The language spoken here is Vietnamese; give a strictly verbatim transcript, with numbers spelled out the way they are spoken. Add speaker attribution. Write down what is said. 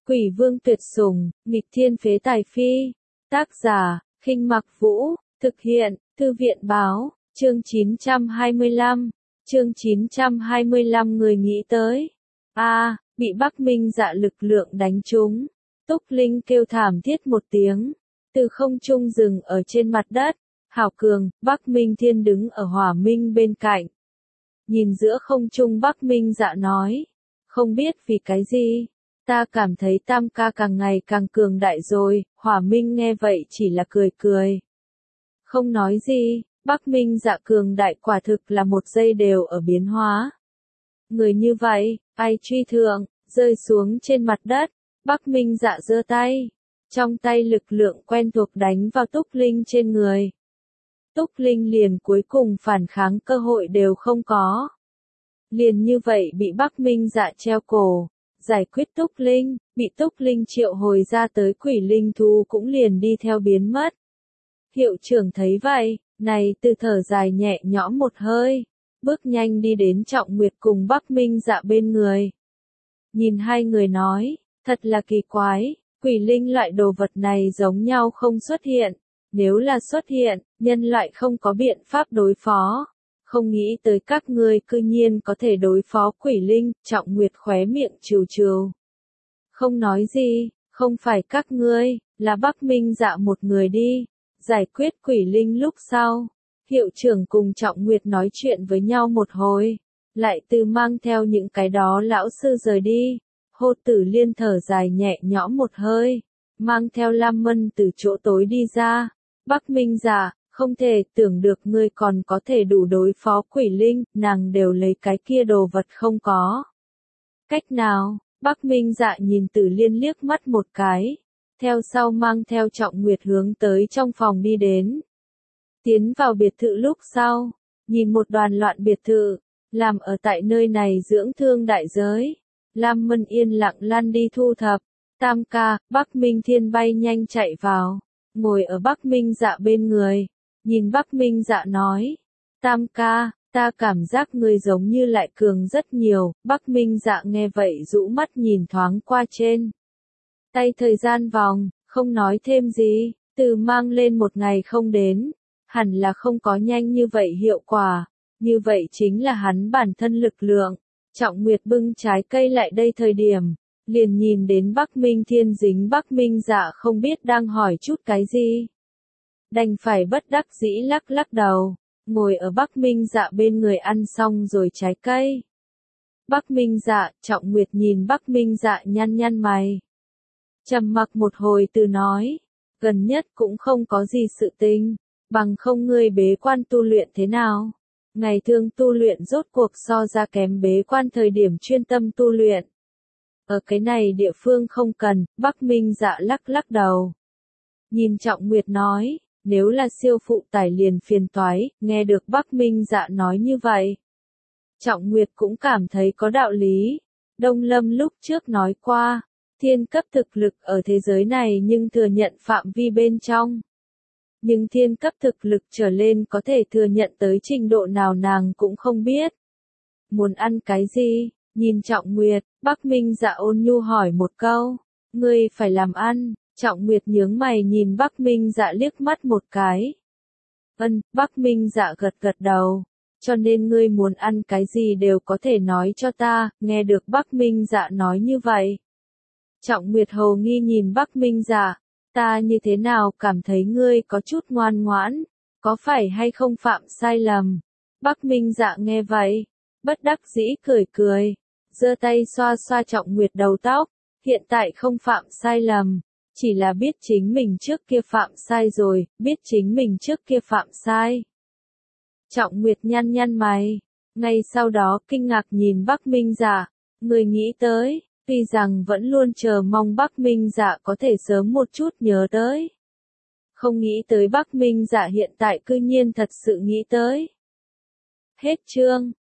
Speaker 1: Quỷ vương tuyệt sủng, nghịch thiên phế tài phi. Tác giả, Khinh Mặc Vũ, thực hiện, Thư viện báo, chương chín trăm hai mươi lăm. Chương chín trăm hai mươi lăm người nghĩ tới. A, à, bị Bắc Minh Dạ lực lượng đánh trúng. Túc Linh kêu thảm thiết một tiếng, từ không trung dừng ở trên mặt đất. Hảo Cường, Bắc Minh Thiên đứng ở Hỏa Minh bên cạnh. Nhìn giữa không trung Bắc Minh Dạ nói, không biết vì cái gì, ta cảm thấy Tam ca càng ngày càng cường đại rồi. Hỏa Minh nghe vậy chỉ là cười cười, không nói gì. Bắc Minh Dạ cường đại quả thực là một giây đều ở biến hóa. Người như vậy, ai truy thượng, rơi xuống trên mặt đất. Bắc Minh Dạ giơ tay, trong tay lực lượng quen thuộc đánh vào Túc Linh trên người. Túc Linh liền cuối cùng phản kháng cơ hội đều không có. Liền như vậy bị Bắc Minh Dạ treo cổ, giải quyết Túc Linh, bị Túc Linh triệu hồi ra tới quỷ linh thú cũng liền đi theo biến mất. Hiệu trưởng thấy vậy, này từ thở dài nhẹ nhõm một hơi, bước nhanh đi đến Trọng Nguyệt cùng Bắc Minh Dạ bên người. Nhìn hai người nói, thật là kỳ quái, quỷ linh loại đồ vật này giống nhau không xuất hiện, nếu là xuất hiện, nhân loại không có biện pháp đối phó. Không nghĩ tới các ngươi cư nhiên có thể đối phó quỷ linh. Trọng Nguyệt khóe miệng trừ trừ. Không nói gì, không phải các ngươi, là Bắc Minh Dạ một người đi. Giải quyết quỷ linh lúc sau, hiệu trưởng cùng Trọng Nguyệt nói chuyện với nhau một hồi, lại từ mang theo những cái đó lão sư rời đi. Hồ Tử Liên thở dài nhẹ nhõm một hơi, mang theo Lam Mân từ chỗ tối đi ra. Bắc Minh Dạ, không thể tưởng được ngươi còn có thể đủ đối phó quỷ linh, nàng đều lấy cái kia đồ vật không có. Cách nào? Bắc Minh Dạ nhìn Tử Liên liếc mắt một cái, theo sau mang theo Trọng Nguyệt hướng tới trong phòng đi đến. Tiến vào biệt thự lúc sau, nhìn một đoàn loạn biệt thự, làm ở tại nơi này dưỡng thương đại giới. Lam Mân yên lặng lăn đi thu thập. Tam ca, Bắc Minh Thiên bay nhanh chạy vào, ngồi ở Bắc Minh Dạ bên người, nhìn Bắc Minh Dạ nói, Tam ca, ta cảm giác ngươi giống như lại cường rất nhiều. Bắc Minh Dạ nghe vậy rũ mắt nhìn thoáng qua trên tay thời gian vòng, không nói thêm gì, từ mang lên một ngày không đến, hẳn là không có nhanh như vậy hiệu quả, như vậy chính là hắn bản thân lực lượng. Trọng Nguyệt bưng trái cây lại đây thời điểm, liền nhìn đến Bắc Minh Thiên dính Bắc Minh Dạ không biết đang hỏi chút cái gì. Đành phải bất đắc dĩ lắc lắc đầu, ngồi ở Bắc Minh Dạ bên người ăn xong rồi trái cây. Bắc Minh Dạ, Trọng Nguyệt nhìn Bắc Minh Dạ nhăn nhăn mày. Trầm mặc một hồi từ nói, gần nhất cũng không có gì sự tình, bằng không ngươi bế quan tu luyện thế nào? Ngày thường tu luyện rốt cuộc so ra kém bế quan thời điểm chuyên tâm tu luyện. Ở cái này địa phương không cần. Bắc Minh Dạ lắc lắc đầu. Nhìn Trọng Nguyệt nói, nếu là siêu phụ tải liền phiền toái. Nghe được Bắc Minh Dạ nói như vậy, Trọng Nguyệt cũng cảm thấy có đạo lý. Đông Lâm lúc trước nói qua, thiên cấp thực lực ở thế giới này nhưng thừa nhận phạm vi bên trong. Nhưng thiên cấp thực lực trở lên có thể thừa nhận tới trình độ nào nàng cũng không biết. Muốn ăn cái gì? Nhìn Trọng Nguyệt, Bắc Minh Dạ ôn nhu hỏi một câu. Ngươi phải làm ăn. Trọng Nguyệt nhướng mày nhìn Bắc Minh Dạ liếc mắt một cái. Ân, Bắc Minh Dạ gật gật đầu. Cho nên ngươi muốn ăn cái gì đều có thể nói cho ta. Nghe được Bắc Minh Dạ nói như vậy, Trọng Nguyệt hồ nghi nhìn Bắc Minh Dạ. Ta như thế nào cảm thấy ngươi có chút ngoan ngoãn, có phải hay không phạm sai lầm? Bắc Minh Dạ nghe vậy, bất đắc dĩ cười cười, giơ tay xoa xoa Trọng Nguyệt đầu tóc, hiện tại không phạm sai lầm, chỉ là biết chính mình trước kia phạm sai rồi, biết chính mình trước kia phạm sai. Trọng Nguyệt nhăn nhăn mày, ngay sau đó kinh ngạc nhìn Bắc Minh Dạ, người nghĩ tới. Tuy rằng vẫn luôn chờ mong Bắc Minh Dạ có thể sớm một chút nhớ tới. Không nghĩ tới Bắc Minh Dạ hiện tại cư nhiên thật sự nghĩ tới. Hết chương.